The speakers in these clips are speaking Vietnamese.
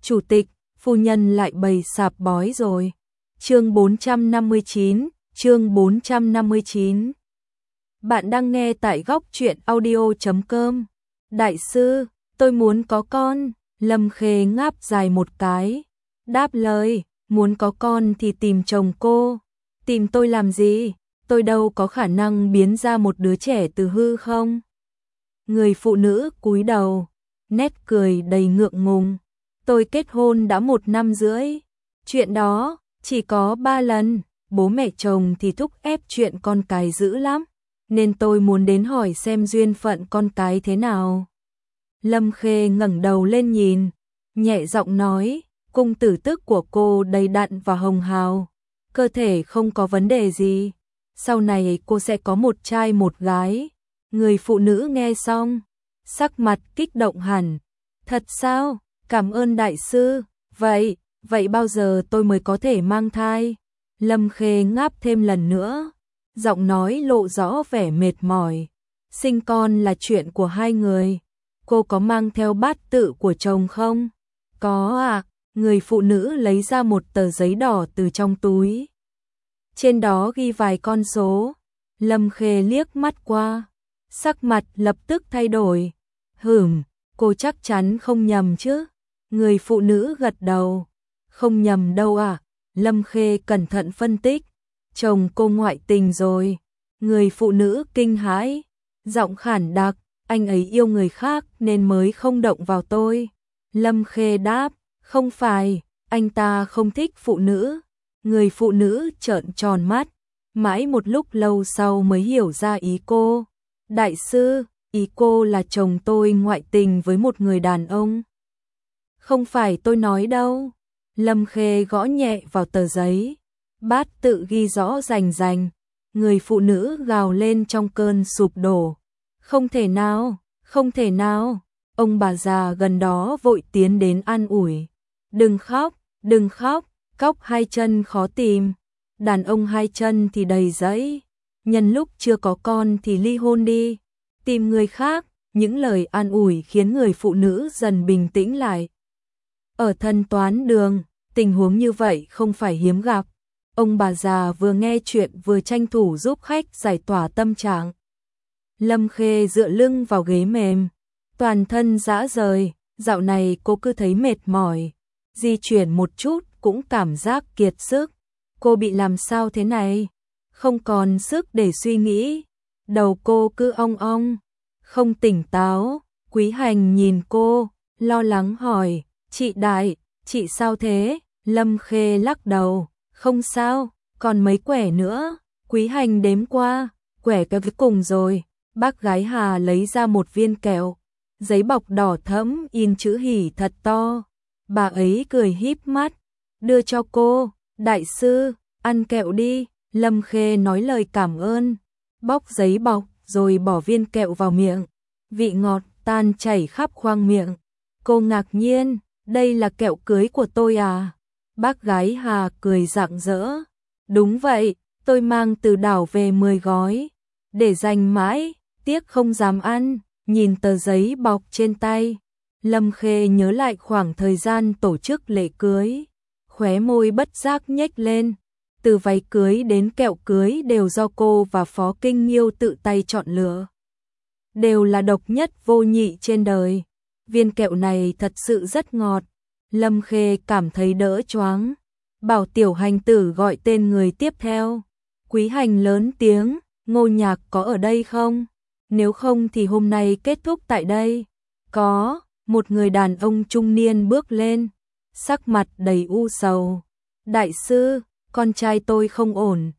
Chủ tịch, phu nhân lại bày sạp bói rồi. Chương 459, chương 459. Bạn đang nghe tại góc truyện audio.com. Đại sư, tôi muốn có con. Lâm Khê ngáp dài một cái. Đáp lời, muốn có con thì tìm chồng cô. Tìm tôi làm gì? Tôi đâu có khả năng biến ra một đứa trẻ từ hư không? Người phụ nữ cúi đầu, nét cười đầy ngượng ngùng. Tôi kết hôn đã 1 năm rưỡi. Chuyện đó chỉ có 3 lần. Bố mẹ chồng thì thúc ép chuyện con cái dữ lắm, nên tôi muốn đến hỏi xem duyên phận con cái thế nào. Lâm Khê ngẩng đầu lên nhìn, nhẹ giọng nói, cung tử tức của cô đầy đặn và hồng hào, cơ thể không có vấn đề gì. Sau này cô sẽ có một trai một gái. Người phụ nữ nghe xong, sắc mặt kích động hẳn. Thật sao? Cảm ơn đại sư. Vậy bao giờ tôi mới có thể mang thai? Lâm Khê ngáp thêm lần nữa, giọng nói lộ rõ vẻ mệt mỏi. Sinh con là chuyện của hai người. Cô có mang theo bát tự của chồng không? Có ạ. Người phụ nữ lấy ra một tờ giấy đỏ từ trong túi. Trên đó ghi vài con số. Lâm Khê liếc mắt qua, sắc mặt lập tức thay đổi. Cô chắc chắn không nhầm chứ? Người phụ nữ gật đầu. Không nhầm đâu à? Lâm Khê cẩn thận phân tích. Chồng cô ngoại tình rồi. Người phụ nữ kinh hãi, giọng khản đặc, anh ấy yêu người khác nên mới không động vào tôi. Lâm Khê đáp, không phải, anh ta không thích phụ nữ. Người phụ nữ trợn tròn mắt, mãi một lúc lâu sau mới hiểu ra ý cô. Đại sư, ý cô là chồng tôi ngoại tình với một người đàn ông. Không phải tôi nói đâu. Lâm Khê gõ nhẹ vào tờ giấy, bát tự ghi rõ rành rành. Người phụ nữ gào lên trong cơn sụp đổ. Không thể nào, không thể nào. Ông bà già gần đó vội tiến đến an ủi. Đừng khóc, cóc 2 chân khó tìm. Đàn ông 2 chân thì đầy giấy. Nhân lúc chưa có con thì ly hôn đi, tìm người khác. Những lời an ủi khiến người phụ nữ dần bình tĩnh lại. Ở Thân Toán Đường, tình huống như vậy không phải hiếm gặp. Ông bà già vừa nghe chuyện vừa tranh thủ giúp khách giải tỏa tâm trạng. Lâm Khê dựa lưng vào ghế mềm, toàn thân rã rời. Dạo này cô cứ thấy mệt mỏi, di chuyển một chút cũng cảm giác kiệt sức. Cô bị làm sao thế này? Không còn sức để suy nghĩ. Đầu cô cứ ong ong, không tỉnh táo. Quý Hành nhìn cô, lo lắng hỏi, chị sao thế? Lâm Khê lắc đầu, không sao, còn mấy quẻ nữa. Quý Hành đếm qua, quẻ cái cuối cùng rồi. Bác gái Hà lấy ra một viên kẹo, giấy bọc đỏ thẫm in chữ hỉ thật to. Bà ấy cười híp mắt, đưa cho cô. Đại sư, ăn kẹo đi. Lâm Khê nói lời cảm ơn, bóc giấy bọc rồi bỏ viên kẹo vào miệng. Vị ngọt tan chảy khắp khoang miệng. Cô ngạc nhiên, đây là kẹo cưới của tôi à? Bác gái Hà cười rạng rỡ. Đúng vậy, tôi mang từ đảo về 10 gói, để dành mãi, tiếc không dám ăn. Nhìn tờ giấy bọc trên tay, Lâm Khê nhớ lại khoảng thời gian tổ chức lễ cưới, khóe môi bất giác nhếch lên. Từ váy cưới đến kẹo cưới đều do cô và Phó Kinh Nghiêu tự tay chọn lựa. Đều là độc nhất vô nhị trên đời. Viên kẹo này thật sự rất ngọt. Lâm Khê cảm thấy đỡ choáng. Bảo tiểu hành tử gọi tên người tiếp theo. Quý Hành lớn tiếng, Ngô Nhạc có ở đây không? Nếu không thì hôm nay kết thúc tại đây. Có, một người đàn ông trung niên bước lên, sắc mặt đầy u sầu. Đại sư, con trai tôi không ổn.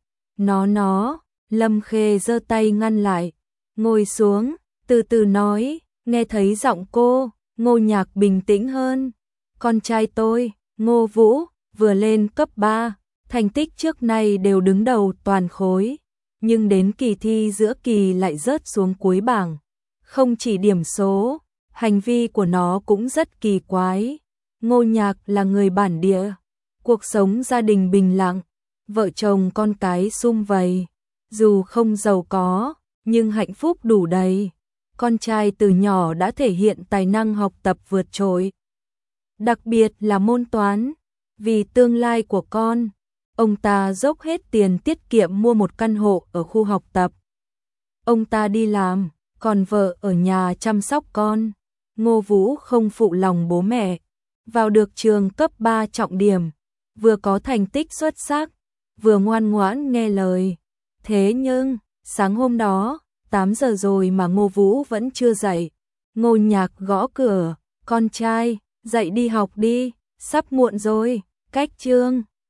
Nó. Lâm Khê giơ tay ngăn lại. Ngồi xuống, từ từ nói. Nghe thấy giọng cô, Ngô Nhạc bình tĩnh hơn. Con trai tôi, Ngô Vũ, vừa lên cấp 3, thành tích trước nay đều đứng đầu toàn khối, nhưng đến kỳ thi giữa kỳ lại rớt xuống cuối bảng. Không chỉ điểm số, hành vi của nó cũng rất kỳ quái. Ngô Nhạc là người bản địa, cuộc sống gia đình bình lặng, vợ chồng con cái sum vầy, dù không giàu có, nhưng hạnh phúc đủ đầy. Con trai từ nhỏ đã thể hiện tài năng học tập vượt trội. đặc biệt là môn toán. Vì tương lai của con, ông ta dốc hết tiền tiết kiệm mua một căn hộ ở khu học tập. Ông ta đi làm, còn vợ ở nhà chăm sóc con. Ngô Vũ không phụ lòng bố mẹ, vào được trường cấp 3 trọng điểm, vừa có thành tích xuất sắc, vừa ngoan ngoãn nghe lời. Thế nhưng, sáng hôm đó, 8 giờ rồi mà Ngô Vũ vẫn chưa dậy. Ngô Nhạc gõ cửa, con trai, dậy đi học đi, sắp muộn rồi, cách chương.